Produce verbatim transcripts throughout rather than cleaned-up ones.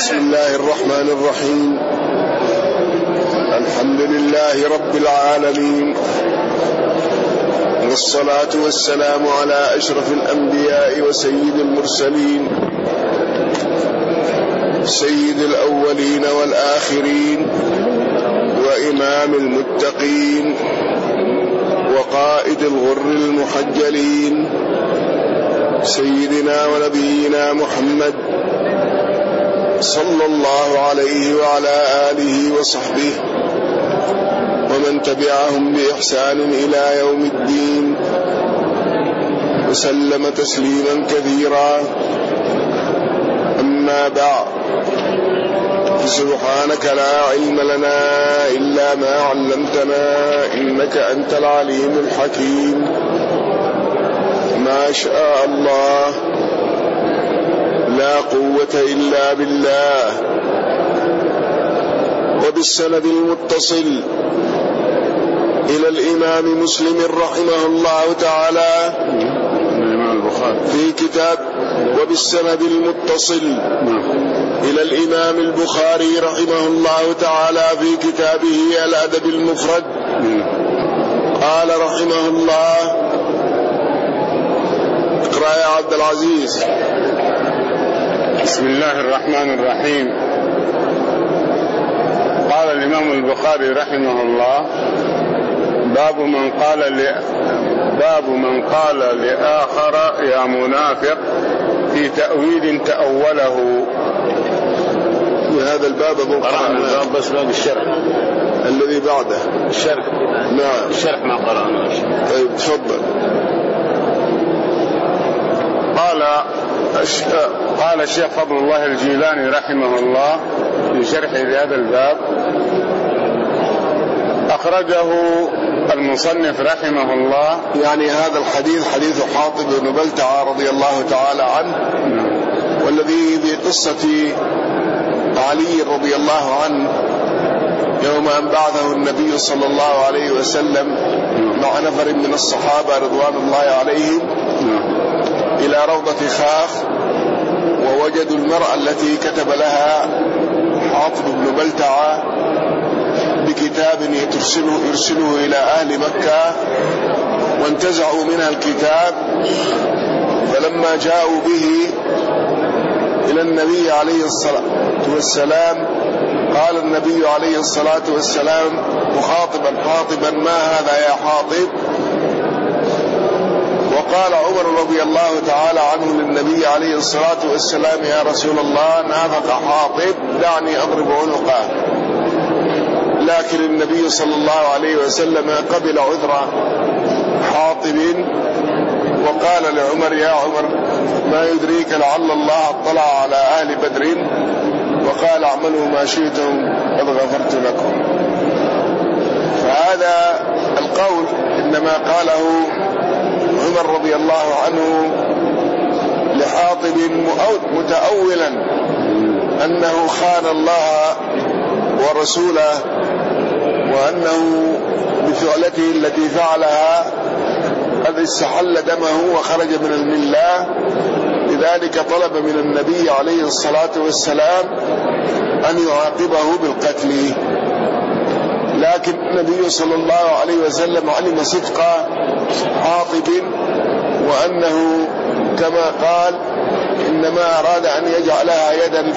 بسم الله الرحمن الرحيم. الحمد لله رب العالمين، والصلاة والسلام على أشرف الأنبياء وسيد المرسلين، سيد الأولين والآخرين، وإمام المتقين، وقائد الغر المحجلين، سيدنا ونبينا محمد صلى الله عليه وعلى آله وصحبه ومن تبعهم بإحسان إلى يوم الدين، وسلم تسليما كثيرا. أما بعد، سبحانك لا علم لنا إلا ما علمتنا إنك أنت العليم الحكيم. ما شاء الله، لا قوة إلا بالله. وبالسند المتصل إلى الإمام مسلم رحمه الله تعالى في كتاب وبالسند المتصل إلى الإمام البخاري رحمه الله تعالى في كتابه الأدب المفرد، قال رحمه الله: اقرأ يا عبد العزيز. بسم الله الرحمن الرحيم. قال الإمام البخاري رحمه الله: باب من قال ل... باب من قال لآخر يا منافق في تأويل تأوله. هذا الباب قرأنا الباب بس باب الشرح الذي بعده الشرح. نعم، الشرح ما قرأنا. طيب تفضل. قال قال الشيخ فضل الله الجيلاني رحمه الله في شرح هذا الباب: أخرجه المصنف رحمه الله، يعني هذا الحديث حديث حاطب بن بلتعة رضي الله تعالى عنه، والذي في قصة علي رضي الله عنه يوم أن بعثه النبي صلى الله عليه وسلم مع نفر من الصحابة رضوان الله عليهم إلى روضة خاخ، ووجدوا المرأة التي كتب لها حاطب بن بلتعة بكتاب يرسله, يرسله إلى أهل مكة، وانتزعوا منها الكتاب. فلما جاءوا به إلى النبي عليه الصلاة والسلام قال النبي عليه الصلاة والسلام مخاطبا حاطبا: ما هذا يا حاطب؟ وقال عمر رضي الله تعالى عنه للنبي عليه الصلاة والسلام: يا رسول الله، نافق حاطب، دعني أضرب عنقه. لكن النبي صلى الله عليه وسلم قبل عذر حاطب وقال لعمر: يا عمر، ما يدريك لعل الله اطلع على أهل بدر وقال اعملوا ما شئتم قد غفرت لكم. فهذا القول إنما قاله عمر رضي الله عنه لحاطب متأولا أنه خان الله ورسوله، وأنه بفعلته التي فعلها قد استحل دمه وخرج من الملة. لذلك طلب من النبي عليه الصلاة والسلام أن يعاقبه بالقتل. لكن النبي صلى الله عليه وسلم علم صدق حاطب، وأنه كما قال إنما أراد أن يجعلها يدا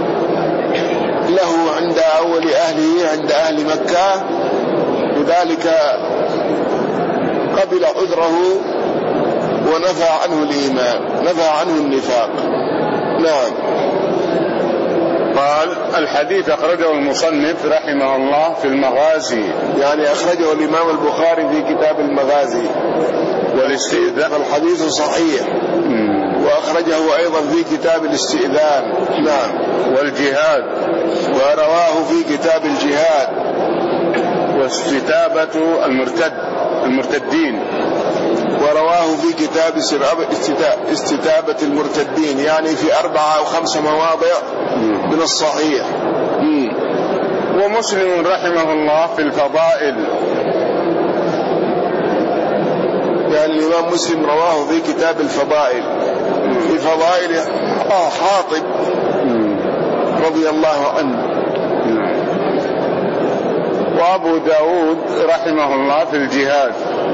له عند أول أهله عند أهل مكة، لذلك قبل عذره ونفى عنه الإيمان، نفى عنه النفاق. نعم. قال: الحديث أخرجه المصنف رحمه الله في المغازي، يعني أخرجه الإمام البخاري في كتاب المغازي والاستئذان، فالحديث صحيح. وأخرجه أيضا في كتاب الاستئذان. نعم. والجهاد، ورواه في كتاب الجهاد. واستتابة المرتد المرتدين، ورواه في كتاب استتابة المرتدين، يعني في أربعة أو خمسة مواضع من الصحيح. مم. ومسلم رحمه الله في الفضائل، يعني الإمام مسلم رواه في كتاب الفضائل. في فضائل حاطب رضي الله عنه. وأبو داود رحمه الله في الجهاد.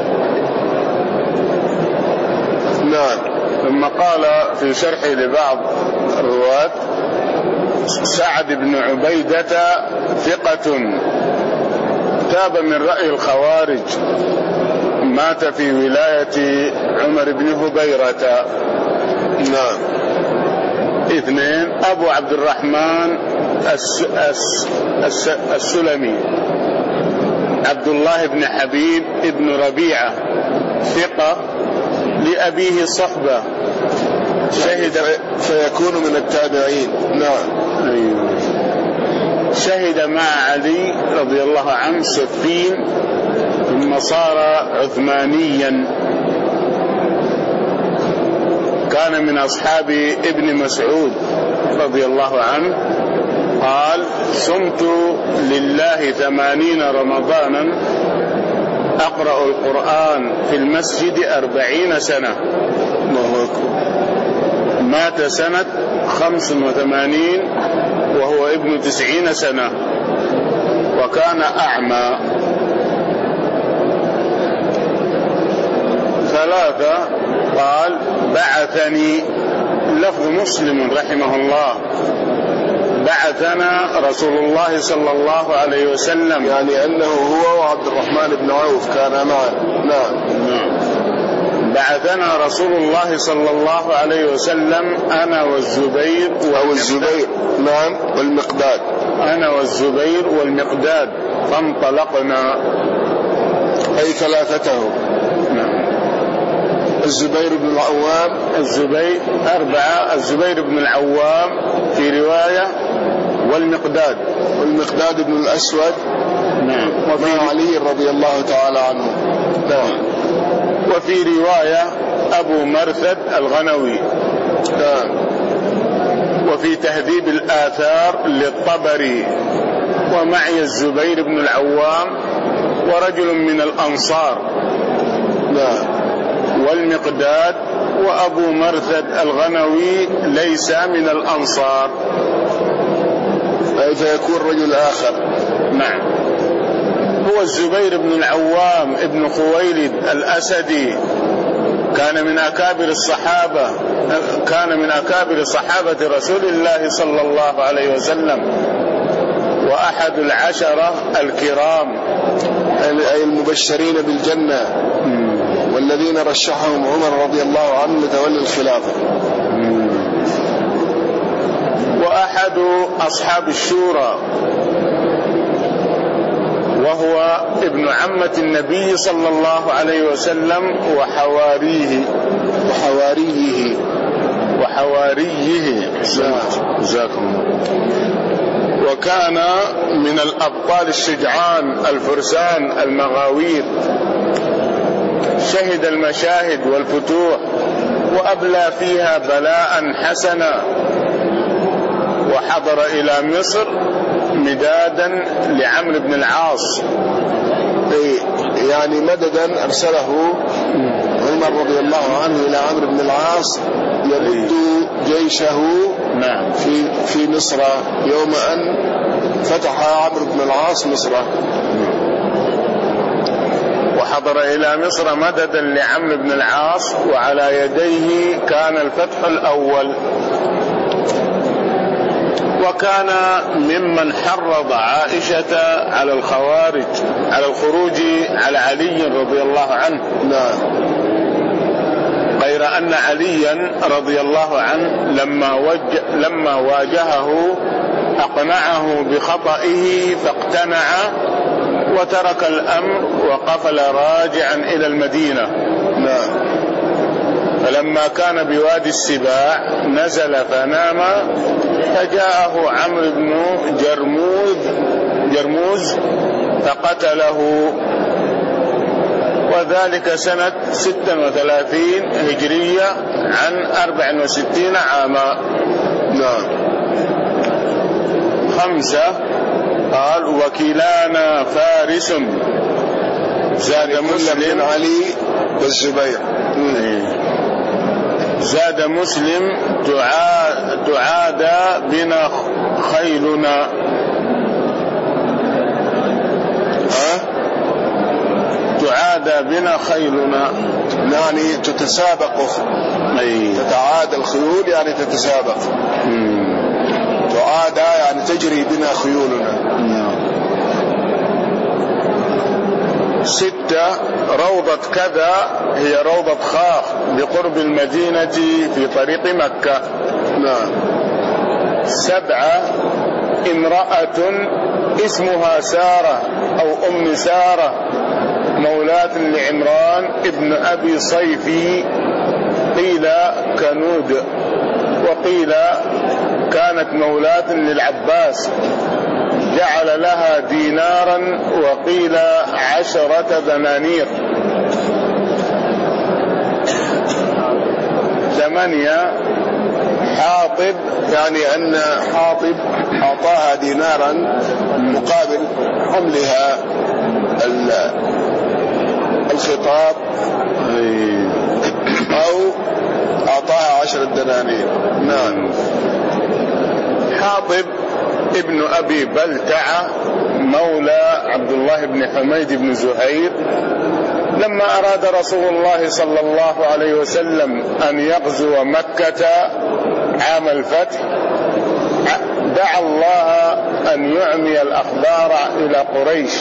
نعم. ثم قال في شرحه لبعض الرواة: سعد بن عبيدة ثقة تاب من رأي الخوارج، مات في ولاية عمر بن هبيرة. نعم. اثنين: أبو عبد الرحمن الس... الس... الس... السلمي عبد الله بن حبيب بن ربيعة ثقة لأبيه صحبة، شهد فيكون من التابعين. نعم. أيوه. شهد مع علي رضي الله عنه صفين، ثم صار عثمانيا. كان من أصحاب ابن مسعود رضي الله عنه قال: صمت لله ثمانين رمضانا أقرأ القرآن في المسجد أربعين سنة. الله أكبر. مات سنة خمس وثمانين وهو ابن تسعين سنة، وكان أعمى. ثلاثة: قال: بعثني، لفظ مسلم رحمه الله، بعثنا رسول الله صلى الله عليه وسلم، يعني أنه هو وعبد الرحمن بن عوف كان معه. نعم. نعم. بعثنا رسول الله صلى الله عليه وسلم أنا والزبير أو الزبير. نعم. والمقداد. أنا والزبير والمقداد، فانطلقنا، أي ثلاثته. نعم. الزبير بن العوام. الزبير أربعة: الزبير بن العوام في رواية، والمقداد والمقداد بن الأسود. نعم. وفي علي رضي الله تعالى عنه. نعم. وفي رواية أبو مرثد الغنوي. نعم. وفي تهذيب الآثار للطبري: ومعي الزبير بن العوام ورجل من الأنصار. نعم. والمقداد وأبو مرثد الغنوي ليس من الأنصار، أي فيكون رجل آخر. نعم. هو الزبير بن العوام ابن خويلد الأسدي، كان من أكابر الصحابة، كان من أكابر صحابة رسول الله صلى الله عليه وسلم، وأحد العشرة الكرام، أي المبشرين بالجنة والذين رشحهم عمر رضي الله عنه لتولي الخلافة. وأحد أصحاب الشورى، وهو ابن عمة النبي صلى الله عليه وسلم وحواريه وحواريه وحواريه جزاكم. وكان من الأبطال الشجعان الفرسان المغاوير، شهد المشاهد والفتوح، وأبلى فيها بلاء حسنا، وحضر إلى مصر مدادا لعمرو بن العاص، يعني مددا أرسله عمر رضي الله عنه إلى عمرو بن العاص يمد جيشه نعم في في مصر يوم أن فتح عمرو بن العاص مصر. وحضر إلى مصر مددا لعمرو بن العاص، وعلى يديه كان الفتح الأول. وكان ممن حرض عائشة على الخوارج على الخروج على علي رضي الله عنه. نعم. غير أن عليا رضي الله عنه لما, وجه لما واجهه أقنعه بخطئه فاقتنع وترك الأمر وقفل راجعا إلى المدينة. نعم. فلما كان بوادي السباع نزل فنام، فجاءه عمرو بن جرموز جرموز فقتله، وذلك سنة ستة وثلاثين هجرية عن أربع وستين عاما. نعم. خمسة: قال: وكلانا فارس. زاد مسلم علي والزبير. زاد مسلم تعادى بنا خيلنا. ها؟ تعادى بنا خيلنا يعني تتسابق، أي. تتعادى الخيول يعني تتسابق. مم. تعادى يعني تجري بنا خيولنا. مم. ستة روضة كذا هي روضة خاخ بقرب المدينة في طريق مكة. نعم. سبعة امرأة اسمها سارة أو أم سارة مولاة لعمران ابن أبي صيفي، قيل كنود وقيل كانت مولاة للعباس، جعل لها دينارا وقيل عشرة دنانير. ثمانية حاطب يعني أن حاطب أعطاها دينارا مقابل حملها الخطاب أو أعطاها عشرة دنانير. نعم. حاطب ابن أبي بلتعة مولى عبد الله بن حميد بن زهير، لما أراد رسول الله صلى الله عليه وسلم أن يغزو مكة عام الفتح دعا الله أن يعمي الأخبار إلى قريش،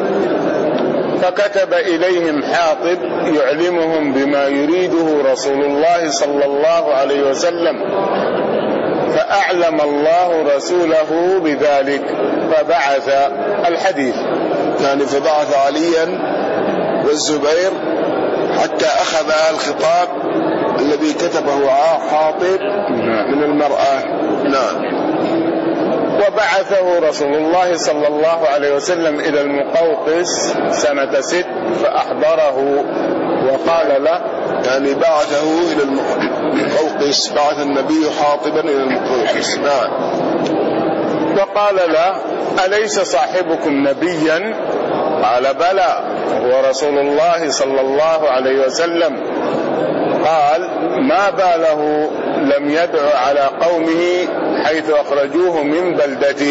فكتب إليهم حاطب يعلمهم بما يريده رسول الله صلى الله عليه وسلم، فأعلم الله رسوله بذلك فبعث الحديث. يعني فبعث عليا والزبير حتى أخذ الخطاب الذي كتبه حاطب من المرأة. نعم. وبعثه رسول الله صلى الله عليه وسلم إلى المقوقس سنة ست فأحضره وقال له، يعني بعثه إلى المقوقس، بعث النبي حاطبا إلى المقوقس. نعم. وقال له أليس صاحبكم نبيا؟ قال بلى هو رسول الله صلى الله عليه وسلم. قال ما باله لم يدع على قومه حيث أخرجوه من بلدته؟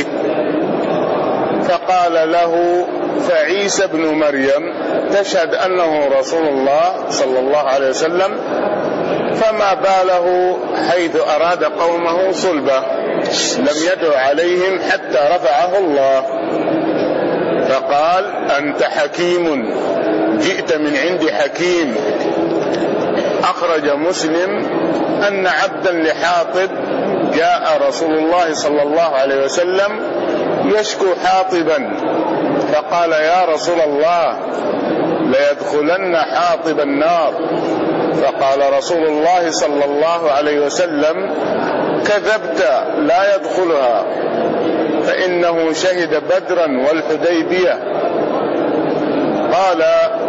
فقال له فعيسى بن مريم تشهد أنه رسول الله صلى الله عليه وسلم، فما باله حيث أراد قومه صلبه لم يدع عليهم حتى رفعه الله. فقال أنت حكيم جئت من عند حكيم. أخرج مسلم أن عبدا لحاطب جاء رسول الله صلى الله عليه وسلم يشكو حاطبا، فقال يا رسول الله ليدخلن حاطب النار. فقال رسول الله صلى الله عليه وسلم كذبت لا يدخلها، فإنه شهد بدرا والحديبية. قال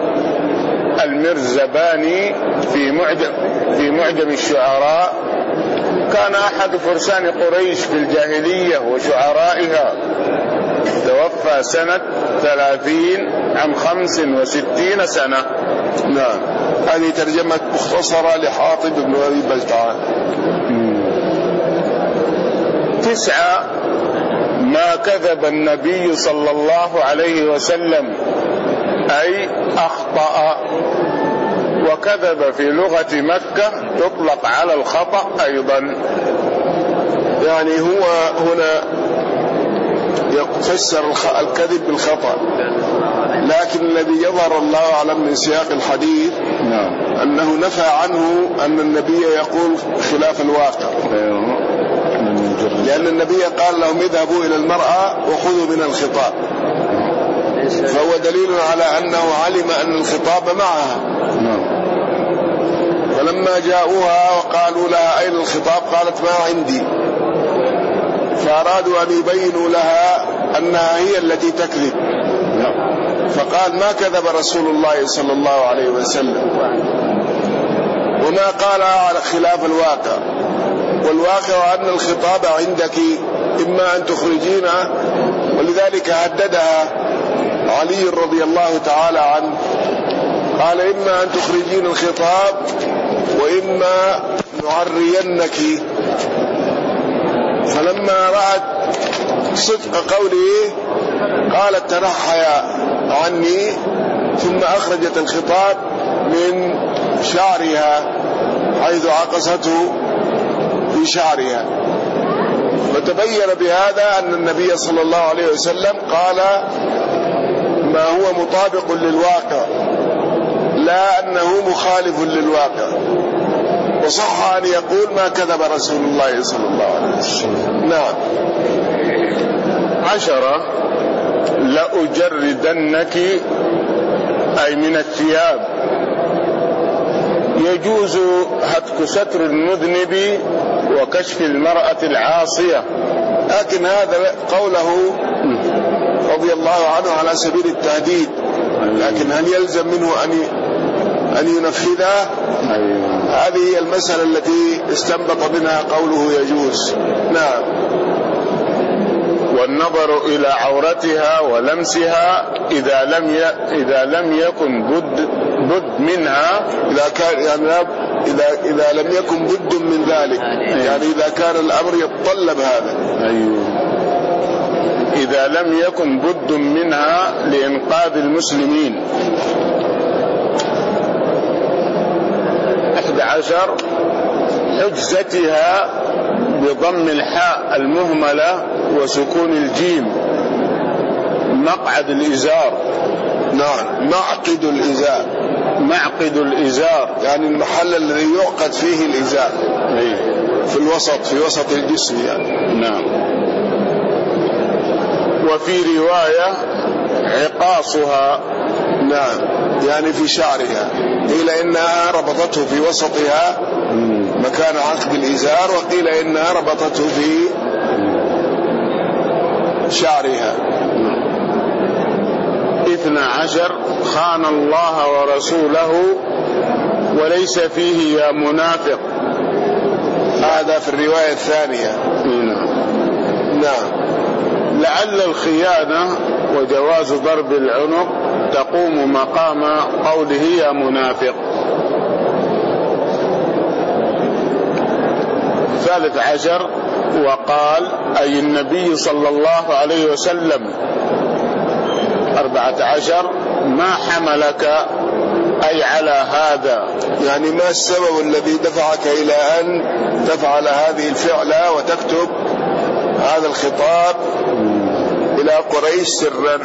المرزباني في معجم, في معجم الشعراء كان أحد فرسان قريش في الجاهلية وشعرائها، توفى سنة ثلاثين عن خمس وستين سنة. نعم. هذه ترجمة مختصرة لحاطب بن أبي بلتعة. تسعة ما كذب النبي صلى الله عليه وسلم أي أخطأ، وكذب في لغة مكة تطلق على الخطأ أيضا. يعني هو هنا يفسر الكذب بالخطأ، لكن الذي يظهر الله أعلم من سياق الحديث نعم. أنه نفى عنه أن النبي يقول خلاف الواقع، لأن النبي قال لهم اذهبوا إلى المرأة وخذوا من الخطاب، فهو دليل على أنه علم أن الخطاب معها. فلما جاءوها وقالوا لها أين الخطاب قالت ما عندي، فأرادوا أن يبينوا لها أنها هي التي تكذب، فقال ما كذب رسول الله صلى الله عليه وسلم وما قال على خلاف الواقع، والواقع أن الخطاب عندك إما أن تخرجينه، ولذلك هددها علي رضي الله تعالى عنه، قال إما أن تخرجين الخطاب وإما نعرينك. فلما رأت صدق قوله قالت تنحيا عني، ثم أخرجت الخطاب من شعرها حيث عقصته في شعرها. فتبين بهذا أن النبي صلى الله عليه وسلم قال ما هو مطابق للواقع، لا أنه مخالف للواقع. وصح أن يقول ما كذب رسول الله صلى الله عليه وسلم. نعم. عشرة: لأجردنك، أي من الثياب. يجوز هتك ستر المذنب وكشف المرأة العاصية، لكن هذا قوله رضي الله عنه على سبيل التهديد، لكن هل يلزم منه أن أن ينفذها؟ هذه هي المسألة التي استنبط منها قوله يجوز. نعم. والنظر إلى عورتها ولمسها إذا لم ي... إذا لم يكن بد بد منها، إذا كان يعني إذا إذا لم يكن بد من ذلك، يعني إذا كان الأمر يتطلب هذا. أيوه. إذا لم يكن بد منها لإنقاذ المسلمين. أحد عشر: حجزتها بضم الحاء المهملة وسكون الجيم، مقعد الإزار. نعم، معقد الإزار. معقد الإزار يعني المحل الذي يعقد فيه الإزار. أيه. في الوسط، في وسط الجسم يعني. نعم. وفي رواية عقاصها. نعم، يعني في شعرها. قيل إنها ربطته في وسطها مكان عقد الإزار، وقيل إنها ربطته في شعرها. اثنى عشر: خان الله ورسوله وليس فيه يا منافق. هذا في الرواية الثانية. نعم. لعل الخيانة وجواز ضرب العنق تقوم مقام قوله يا منافق. ثالث عشر: وقال، أي النبي صلى الله عليه وسلم. أربعة عشر: ما حملك، أي على هذا، يعني ما السبب الذي دفعك إلى أن تفعل هذه الفعلة وتكتب هذا الخطاب إلى قريش سرا.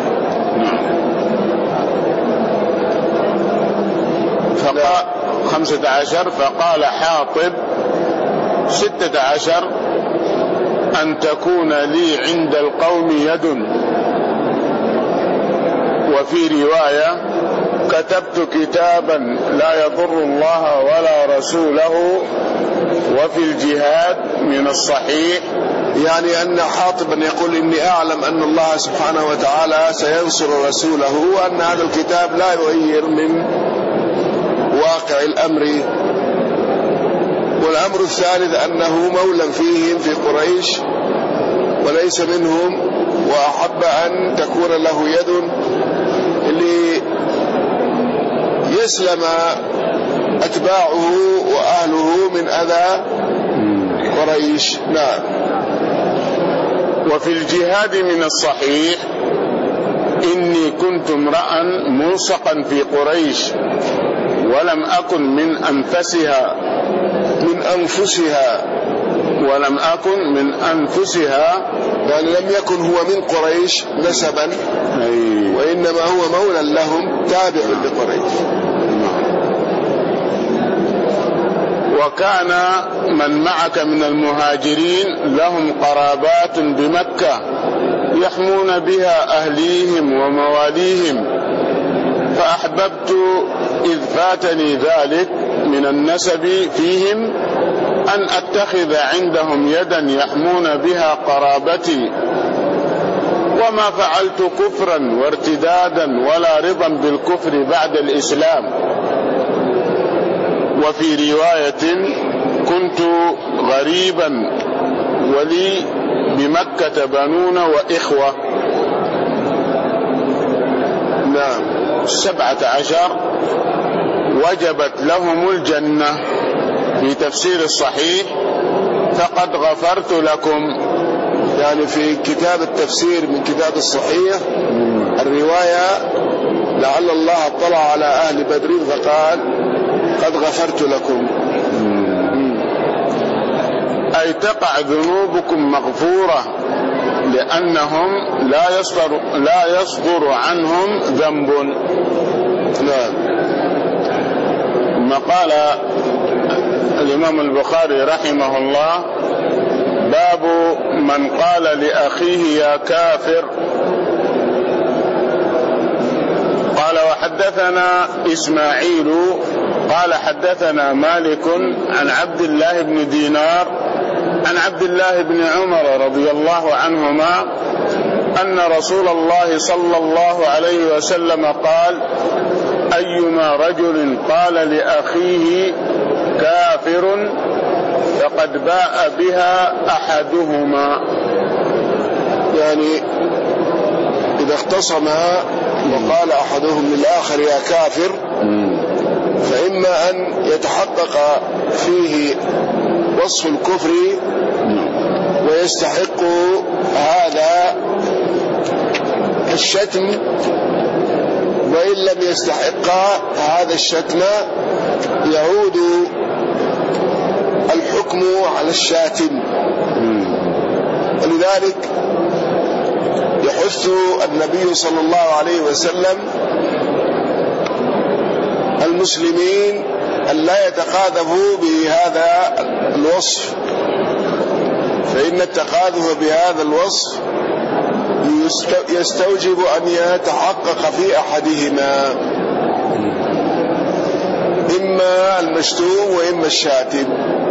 فقال خمسة عشر: فقال حاطب. ستة عشر: أن تكون لي عند القوم يد. وفي رواية: كتبت كتابا لا يضر الله ولا رسوله وفي الجهاد من الصحيح. يعني أن حاطبا يقول إني أعلم أن الله سبحانه وتعالى سينصر رسوله، وأن هذا الكتاب لا يغير من واقع الأمر. والأمر الثالث أنه مولى فيهم في قريش وليس منهم، وأحب أن تكون له يد اللي يسلم أتباعه وأهله من أذى قريش. نعم. وفي الجهاد من الصحيح: إني كنت امرأ موثقا في قريش ولم أكن من أنفسها من أنفسها ولم أكن من أنفسها يعني لم يكن هو من قريش نسبا، أي. وإنما هو مولى لهم تابع لقريش. وكان من معك من المهاجرين لهم قرابات بمكة يحمون بها أهليهم ومواليهم، فأحببت إذ فاتني ذلك من النسب فيهم أن أتخذ عندهم يدا يحمون بها قرابتي، وما فعلت كفرا وارتدادا ولا رضا بالكفر بعد الإسلام. وفي رواية: كنت غريبا ولي بمكة بنون وإخوة. نعم. سبعة عشر: وجبت لهم الجنة في تفسير الصحيح فقد غفرت لكم. يعني في كتاب التفسير من كتاب الصحيح الرواية لعل الله اطلع على أهل بدر فقال قد غفرت لكم، أي تقع ذنوبكم مغفورة لأنهم لا يصدر, لا يصدر عنهم ذنب. نعم. ثم قال الإمام البخاري رحمه الله: باب من قال لأخيه يا كافر. قال: وحدثنا إسماعيل قال حدثنا مالك عن عبد الله بن دينار عن عبد الله بن عمر رضي الله عنهما أن رسول الله صلى الله عليه وسلم قال: أيما رجل قال لأخيه كافر فقد باء بها أحدهما. يعني إذا اختصما وقال أحدهم للآخر يا كافر فإما أن يتحقق فيه وصف الكفر ويستحق هذا الشتم، وإن لم يستحق هذا الشتم يعود الحكم على الشاتم. ولذلك يحث النبي صلى الله عليه وسلم المسلمين أن لا يتقاذفوا بهذا الوصف، فإن التقاذف بهذا الوصف يستوجب أن يتحقق في أحدهما، إما المشتوم وإما الشاتم،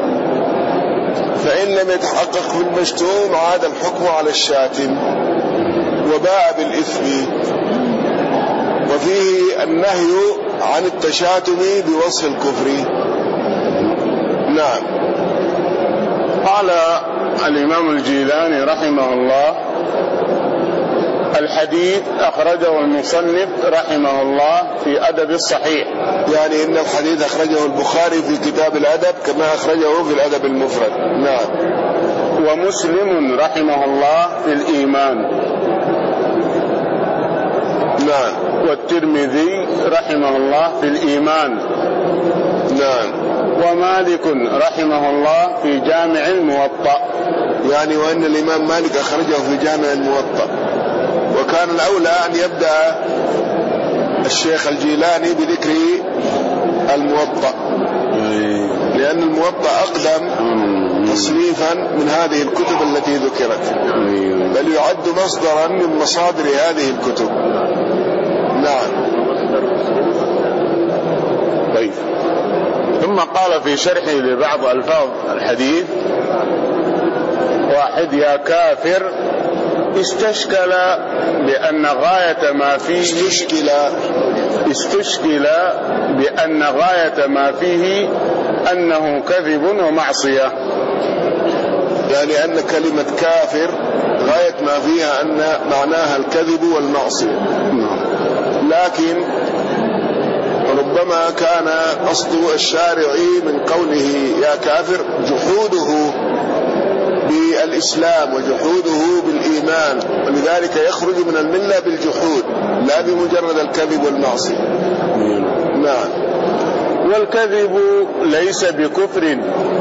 فإن لم يتحقق في المشتوم عاد الحكم على الشاتم وباء بالإثم. وفيه النهي عن التشاتم بوصف الكفر. نعم. قال الإمام الجيلاني رحمه الله: الحديث أخرجه المصنف رحمه الله في أدب الصحيح. يعني إن الحديث أخرجه البخاري في كتاب الأدب كما أخرجه في الأدب المفرد. نعم. ومسلم رحمه الله في الإيمان. نعم. والترمذي رحمه الله في الإيمان. نعم. ومالك رحمه الله في جامع الموطأ. يعني وأن الإمام مالك أخرجه في جامع الموطأ، وكان الأولى أن يبدأ الشيخ الجيلاني بذكر الموطأ، لأن الموطأ أقدم تصنيفا من هذه الكتب التي ذكرت، بل يعد مصدرا من مصادر هذه الكتب. نعم. طيب. ثم قال في شرحه لبعض ألفاظ الحديث: واحد: يا كافر استشكل بأن غاية ما فيه استشكل استشكل بأن غاية ما فيه أنه كذب ومعصية. يعني أن كلمة كافر غاية ما فيها أن معناها الكذب والمعصية، لكن ربما كان قصد الشارع من قوله يا كافر جحوده بالإسلام وجحوده بالإيمان، ولذلك يخرج من الملة بالجحود لا بمجرد الكذب والمعصية. نعم. والكذب ليس بكفر،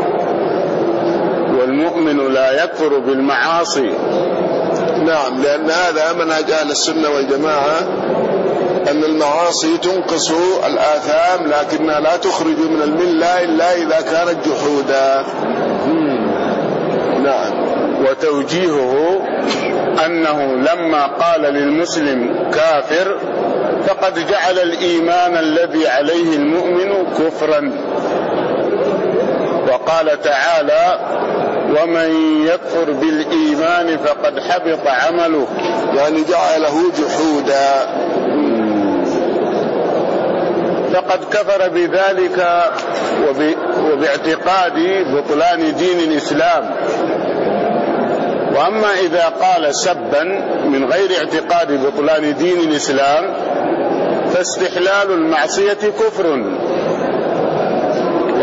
والمؤمن لا يكفر بالمعاصي. نعم، لأن هذا منهج أهل السنة والجماعة، أن المعاصي تنقص الآثام لكنها لا تخرج من الملة إلا إذا كانت جحودا. نعم. وتوجيهه أنه لما قال للمسلم كافر فقد جعل الإيمان الذي عليه المؤمن كفرا، وقال تعالى: ومن يكفر بالإيمان فقد حبط عمله. يعني جعله جحودا، فقد كفر بذلك وباعتقاد بطلان دين الإسلام. وأما إذا قال سبا من غير اعتقاد بطلان دين الإسلام فاستحلال المعصية كفر،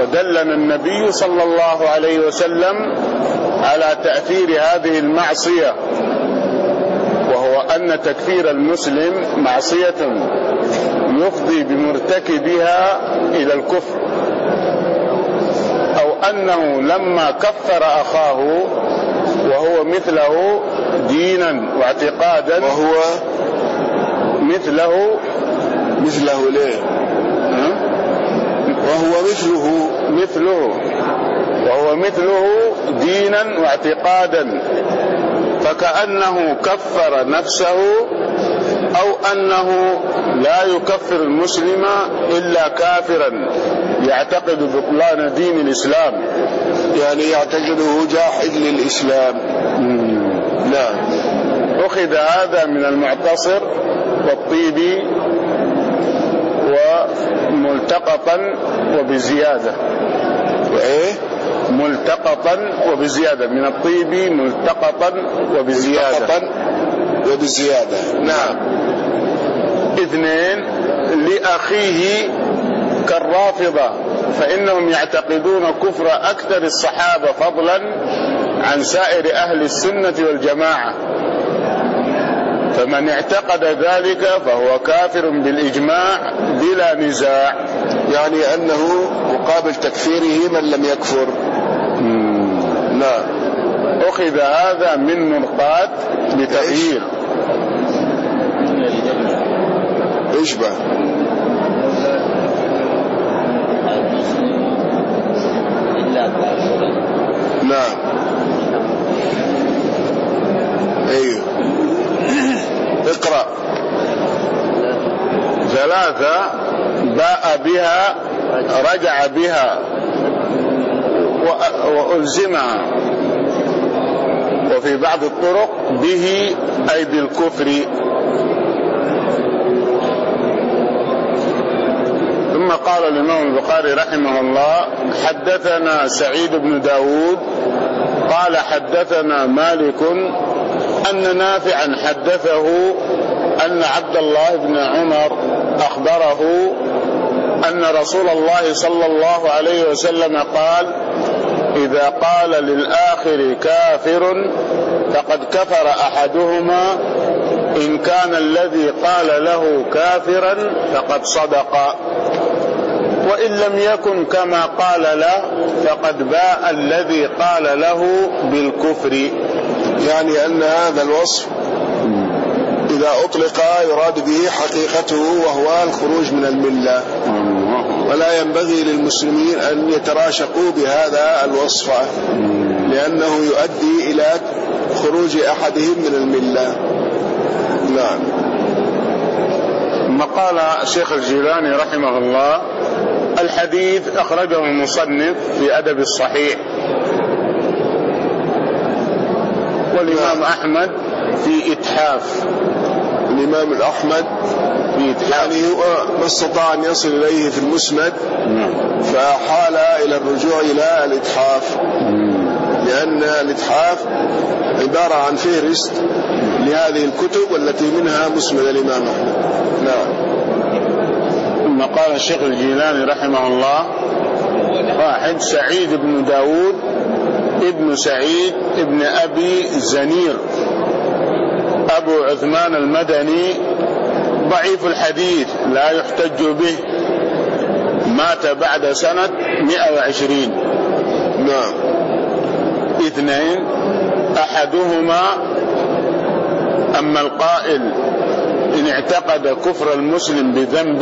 فدلنا النبي صلى الله عليه وسلم على تأثير هذه المعصية، وهو أن تكفير المسلم معصية يفضي بمرتكبها إلى الكفر، أو أنه لما كفر أخاه وهو مثله دينا واعتقادا، وهو مثله مثله ليه وهو مثله مثله وهو مثله دينا واعتقادا، فكأنه كفر نفسه، أو أنه لا يكفر المسلم إلا كافرا يعتقد بطلان دين الإسلام، يعني يعتقده جاحد للإسلام. نعم. أخذ هذا من المعتصر والطيبي وملتقطا وبزيادة، وإيه ملتقطا وبزيادة، من الطيبي ملتقطا وبزيادة ملتقطا وبزيادة. نعم. اثنين، لأخيه كالرافضة، فإنهم يعتقدون كفر أكثر الصحابة فضلا عن سائر أهل السنة والجماعة، فمن اعتقد ذلك فهو كافر بالإجماع بلا نزاع، يعني أنه مقابل تكفيره من لم يكفر. نعم. أخذ هذا من مرقات بتغيير. إيش بقى؟ نعم. أيوه. اقرأ. ثلاثة، باء بها رجع بها وألزمها، وفي بعض الطرق به أي بالكفر. ثم قال الإمام البخاري رحمه الله: حدثنا سعيد بن داود قال حدثنا مالك أن نافعا حدثه أن عبد الله بن عمر أخبره أن رسول الله صلى الله عليه وسلم قال: إذا قال للآخر كافر فقد كفر أحدهما، إن كان الذي قال له كافرا فقد صدق، وإن لم يكن كما قال له فقد باء الذي قال له بالكفر. يعني أن هذا الوصف إذا أطلق يراد به حقيقته، وهو الخروج من الملة، ولا ينبغي للمسلمين أن يتراشقوا بهذا الوصف، لأنه يؤدي إلى خروج أحدهم من الملة. نعم. ثم قال الشيخ الجيلاني رحمه الله: الحديث أخرجه المصنف في أدب الصحيح، والإمام أحمد في إتحاف. الإمام الأحمد في إتحاف، يعني هو ما استطاع أن يصل إليه في المسند فحال إلى الرجوع إلى الإتحاف، لأن الإتحاف عبارة عن فهرست لهذه الكتب والتي منها مسند الإمام أحمد. نعم. ثم قال الشيخ الجيلاني رحمه الله: واحد، سعيد بن داود ابن سعيد ابن أبي زنير أبو عثمان المدني ضعيف الحديث لا يحتج به، مات بعد سنة مئة وعشرين. نعم. اثنين، أحدهما أما القائل إن اعتقد كفر المسلم بذنب.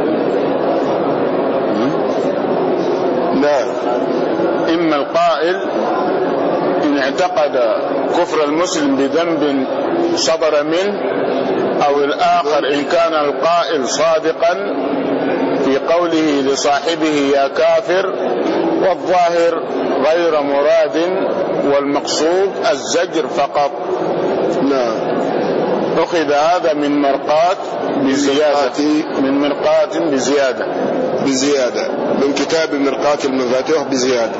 نعم. إما القائل إن اعتقد كفر المسلم بذنب صدر منه، أو الآخر إن كان القائل صادقا في قوله لصاحبه يا كافر، والظاهر غير مراد، والمقصود الزجر فقط. نعم. أخذ هذا من مرقات بزيادة، من مرقات بزيادة بزيادة من كتاب مرقات المفاتيح بزيادة.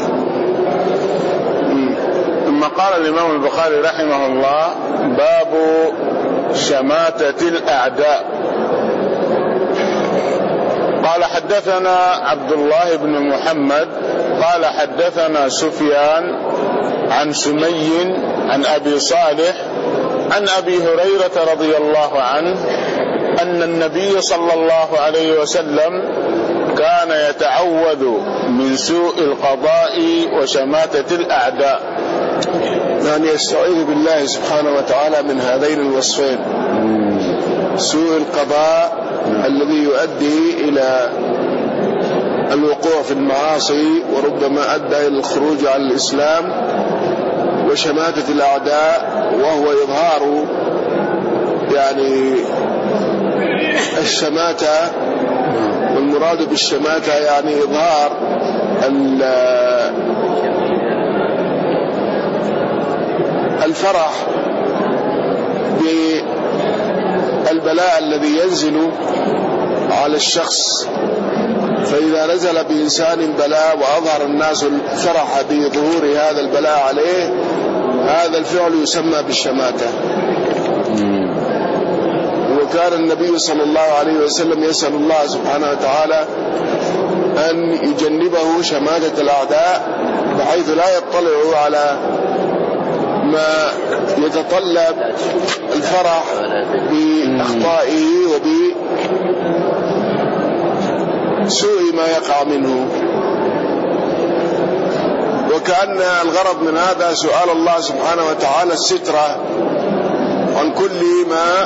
ثم قال الإمام البخاري رحمه الله: باب شماتة الأعداء. قال حدثنا عبد الله بن محمد قال حدثنا سفيان عن سمي عن أبي صالح عن أبي هريرة رضي الله عنه أن النبي صلى الله عليه وسلم كان يتعوذ من سوء القضاء وشماتة الأعداء، يعني يستعيذ بالله سبحانه وتعالى من هذين الوصفين: سوء القضاء الذي يؤدي إلى الوقوع في المعاصي وربما أدى إلى الخروج عن الإسلام، وشماتة الأعداء وهو إظهار يعني الشماتة، والمراد بالشماتة يعني إظهار الفرح بالبلاء الذي ينزل على الشخص، فإذا نزل بإنسان بلاء وأظهر الناس الفرح بظهور هذا البلاء عليه، هذا الفعل يسمى بالشماتة. وكان النبي صلى الله عليه وسلم يسأل الله سبحانه وتعالى أن يجنبه شماتة الأعداء، بحيث لا يطلع على ما يتطلب الفرح بأخطائه وبسوء ما يقع منه. وكأن الغرض من هذا سؤال الله سبحانه وتعالى الستر عن كل ما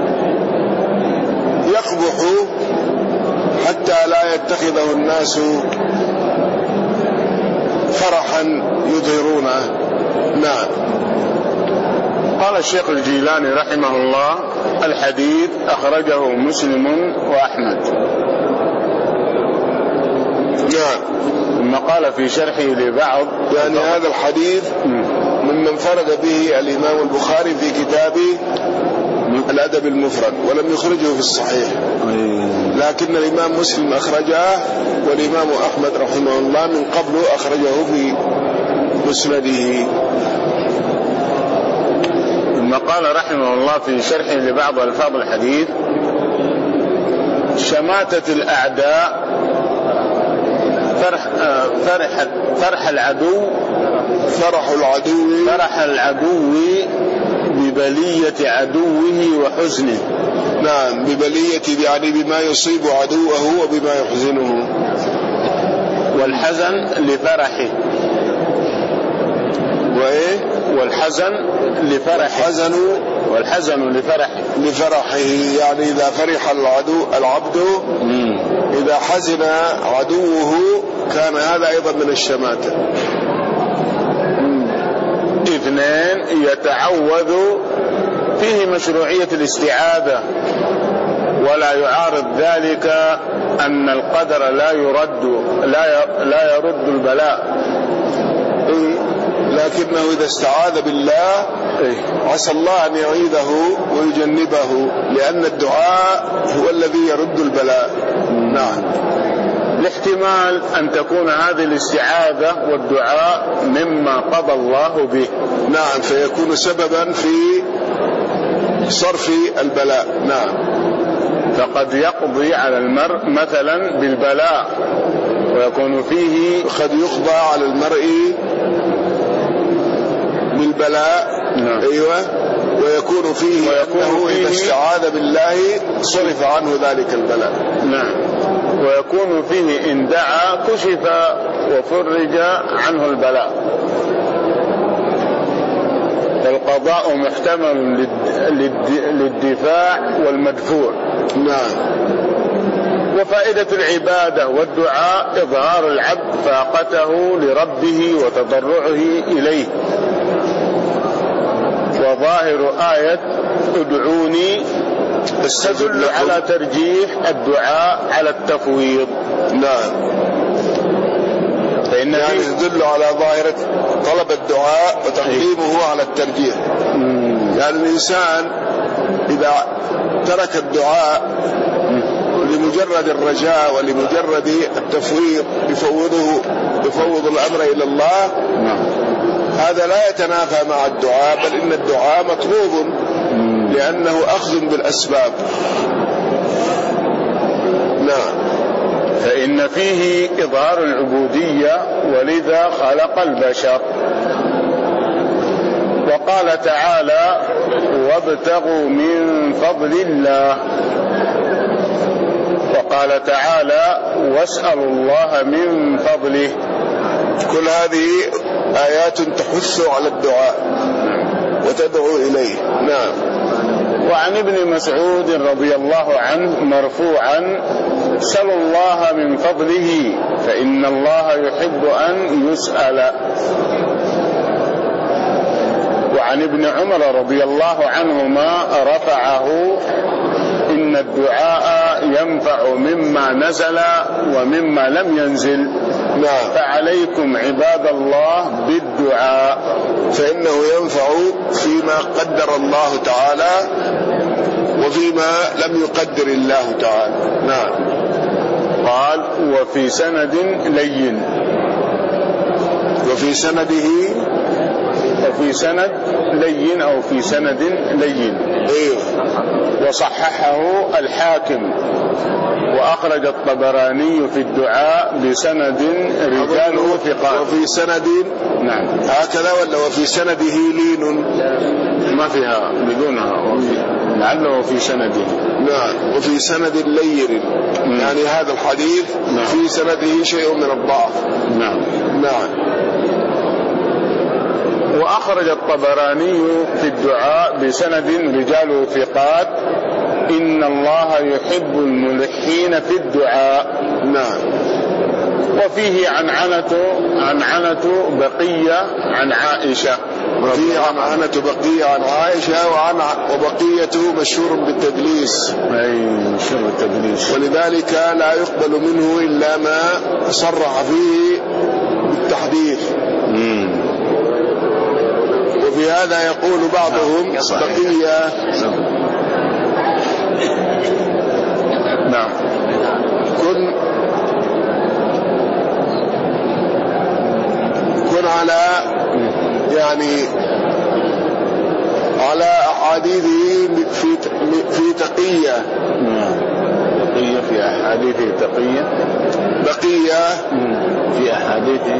يقبح، حتى لا يتخذه الناس فرحا يظهرونه. نعم. قال الشيخ الجيلاني رحمه الله: الحديث أخرجه مسلم وأحمد. نعم. ثم قال في شرحه لبعض، يعني هذا الحديث ممن فرد به الإمام البخاري في كتابه الأدب المفرد، ولم يخرجه في الصحيح، لكن الإمام مسلم أخرجه، والإمام أحمد رحمه الله من قبل أخرجه في مسنده. ثم قال رحمه الله في شرحه لبعض ألفاظ الحديث: شماتة الأعداء فرح, فرح, فرح العدو فرح العدو فرح العدو ببلية عدوه وحزنه. نعم، ببلية يعني بما يصيب عدوه وبما يحزنه. والحزن لفرحه. وإيه؟ والحزن لفرحه. الحزن والحزن لفرحه لفرحه يعني إذا فرح العدو العبد مم. إذا حزن عدوه كان هذا أيضا من الشماتة. اثنين، يتعوذ فيه مشروعية الاستعاذة، ولا يعارض ذلك أن القدر لا يرد لا لا يرد البلاء، لكنه إذا استعاذ بالله عسى الله أن يعيذه ويجنبه، لأن الدعاء هو الذي يرد البلاء. نعم. لاحتمال أن تكون هذه الاستعاذة والدعاء مما قضى الله به. نعم، فيكون سببا في صرف البلاء. نعم. فقد يقضي على المرء مثلا بالبلاء ويكون فيه، قد يقضى على المرء بالبلاء. نعم. أيوة. ويكون فيه ويكون أنه فيه إذا استعاذ بالله صرف عنه ذلك البلاء. نعم. ويكون فيه إن دعا كشف وفرج عنه البلاء. فالقضاء محتمل للدفاع والمدفوع. نعم. وفائدة العبادة والدعاء إظهار العبد فاقته لربه وتضرعه إليه. وظاهر آية ادعوني تدل على ترجيح الدعاء على التفويض. نعم. فإن يعني تدل على ظاهرة طلب الدعاء وتقديمه على الترجيح. يعني الإنسان إذا ترك الدعاء لمجرد الرجاء ولمجرد التفويض يفوضه يفوض الأمر إلى الله، هذا لا يتنافى مع الدعاء، بل إن الدعاء مطلوب لأنه أخذ بالأسباب. نعم. فإن فيه إظهار العبودية ولذا خلق البشر. وقال تعالى وابتغوا من فضل الله، وقال تعالى واسألوا الله من فضله. كل هذه آيات تحث على الدعاء وتدعو إليه. نعم. وعن ابن مسعود رضي الله عنه مرفوعا سلوا الله من فضله فإن الله يحب أن يسأل. وعن ابن عمر رضي الله عنهما رفعه إن الدعاء ينفع مما نزل ومما لم ينزل. نعم. فعليكم عباد الله بالدعاء فإنه ينفع فيما قدر الله تعالى وفيما لم يقدر الله تعالى. نعم. قال وفي سند لين، وفي سنده وفي سند لين أو في سند لين. أيوه. وصححه الحاكم وأخرج الطبراني في الدعاء بسند رجاله ثقات. وفي سند نعم هكذا ولا وفي سنده لين؟ ما فيها بدونها وفي لعله في سنده. نعم. وفي سند لين يعني هذا الحديث نعم. في سنده شيء من الضعف. نعم. نعم. وأخرج الطبراني في الدعاء بسند رجاله ثقات إن الله يحب الملحين في الدعاء. نعم. وفيه عنعنة عنعنة بقية عن عائشة. وفيه عنعنة بقية عن عائشة وعن وبقية مشهور بالتدليس. أي مشهور بالتدليس. ولذلك لا يقبل منه إلا ما صرح فيه بالتحديث. مم. وفي هذا يقول بعضهم بقية. نعم. كن كن على يعني على أحاديثه في في تقية. بقية في أحاديثه تقية. بقية في أحاديثه.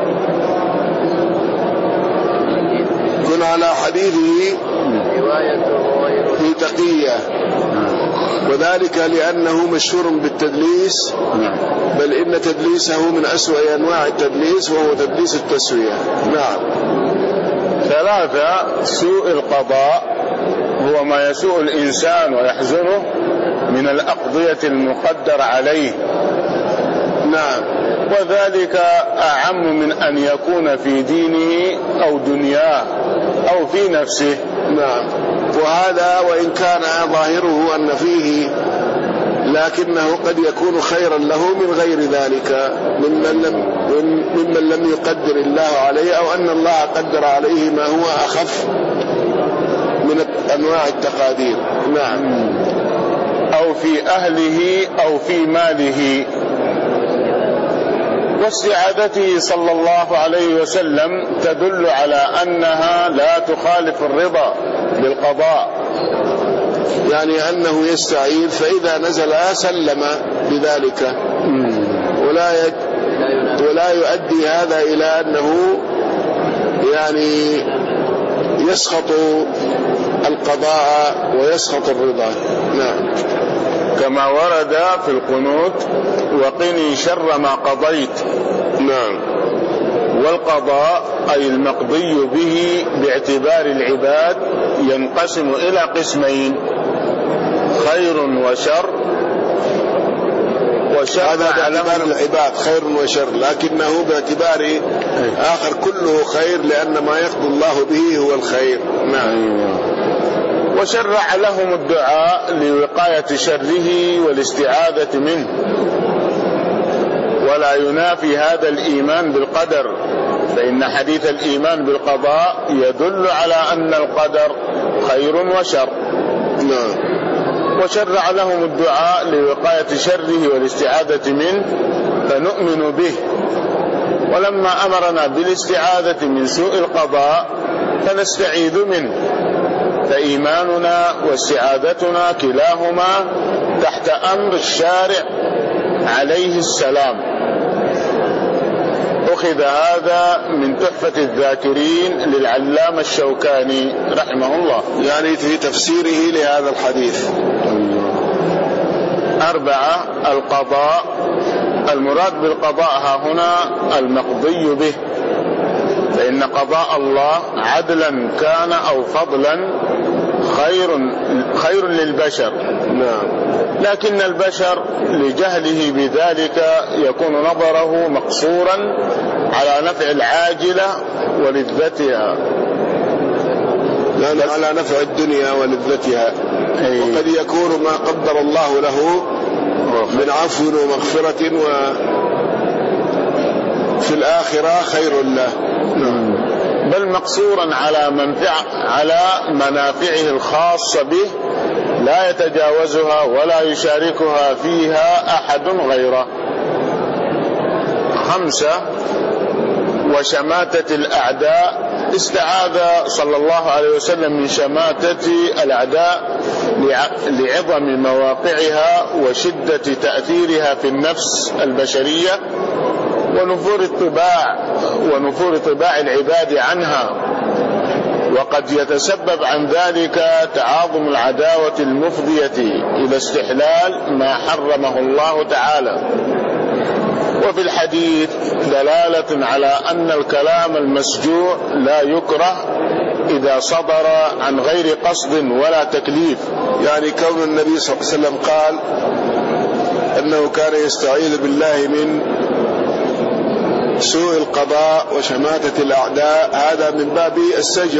كن على حديثه في تقية، وذلك لأنه مشهور بالتدليس، بل إن تدليسه من أسوأ أنواع التدليس وهو تدليس التسوية. نعم. ثلاثة سوء القضاء هو ما يسوء الإنسان ويحزنه من الأقضية المقدر عليه. نعم. وذلك أعم من أن يكون في دينه أو دنياه أو في نفسه. نعم. وهذا وإن كان ظاهره أن فيه لكنه قد يكون خيرا له من غير ذلك ممن لم, ممن لم يقدر الله عليه أو أن الله قدر عليه ما هو أخف من أنواع التقادير. نعم. أو في أهله أو في ماله. واستعادته صلى الله عليه وسلم تدل على أنها لا تخالف الرضا بالقضاء، يعني أنه يستعيذ فإذا نزل سلم بذلك ولا يد ولا يؤدي هذا إلى أنه يعني يسخط القضاء ويسخط الرضا. نعم. كما ورد في القنوت وقني شر ما قضيت. نعم. والقضاء أي المقضي به باعتبار العباد ينقسم إلى قسمين خير وشر. وشر هذا باعتبار العباد خير وشر، لكنه باعتبار آخر كله خير لأن ما يقضي الله به هو الخير. نعم. وشرع لهم الدعاء لوقاية شره والاستعاذة منه، ولا ينافي هذا الإيمان بالقدر، فإن حديث الإيمان بالقضاء يدل على أن القدر خير وشر. نعم. وشرع لهم الدعاء لوقاية شره والاستعاذة منه فنؤمن به. ولما أمرنا بالاستعاذة من سوء القضاء فنستعيذ منه، فإيماننا واستعاذتنا كلاهما تحت أمر الشارع عليه السلام. أخذ هذا من تحفة الذاكرين للعلامة الشوكاني رحمه الله، يعني في تفسيره لهذا الحديث. أربعة، القضاء. المراد بالقضاء ها هنا المقضي به، فإن قضاء الله عدلا كان أو فضلا خير خير للبشر. نعم. لكن البشر لجهله بذلك يكون نظره مقصورا على نفع العاجلة ولذتها، يعني على نفع الدنيا ولذتها. أي. وقد يكون ما قدر الله له من عفو ومغفرة وفي الآخرة خير له. نعم. بل مقصورا على منفع على منافعه الخاصة به لا يتجاوزها ولا يشاركها فيها أحد غيره. خمسة، وشماتة الأعداء. استعاذ صلى الله عليه وسلم من شماتة الأعداء لعظم مواقعها وشدة تأثيرها في النفس البشرية ونفور الطباع ونفور طباع العباد عنها، وقد يتسبب عن ذلك تعاظم العداوة المفضية إلى استحلال ما حرمه الله تعالى. وفي الحديث دلالة على أن الكلام المسجوع لا يكره إذا صدر عن غير قصد ولا تكليف. يعني كون النبي صلى الله عليه وسلم قال أنه كان يستعيذ بالله من سوء القضاء وشماتة الأعداء، هذا من باب السجع،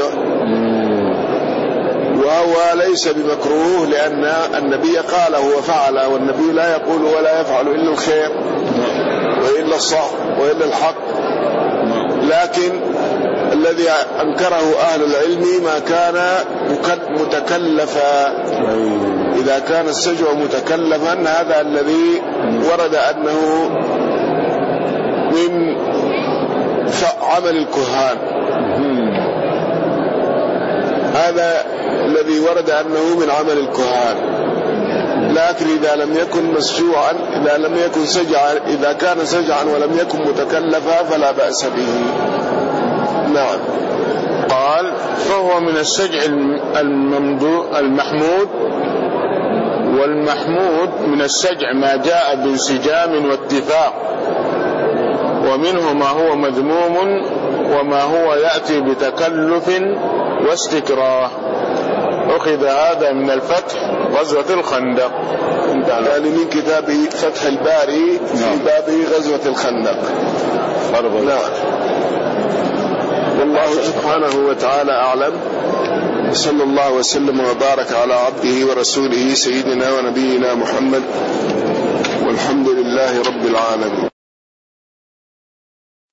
وهو ليس بمكروه لأن النبي قاله وفعله، والنبي لا يقول ولا يفعل إلا الخير وإلا الصح وإلا الحق. لكن الذي أنكره أهل العلم ما كان متكلفا. إذا كان السجع متكلفا هذا الذي ورد أنه من عمل الكهان، هذا الذي ورد أنه من عمل الكهان. لكن إذا لم يكن مسجوعا، إذا لم يكن سجعا، إذا كان سجعا ولم يكن متكلفا فلا بأس به. نعم. قال فهو من السجع المحمود، والمحمود من السجع ما جاء بانسجام واتفاق، ومنه ما هو مذموم وما هو يأتي بتكلف واستكراه. أخذ هذا من الفتح غزوة الخندق، يعني من كتاب فتح الباري في باب غزوة الخندق. نعم. والله سبحانه وتعالى أعلم، وصلى الله وسلم وبارك على عبده ورسوله سيدنا ونبينا محمد، والحمد لله رب العالمين.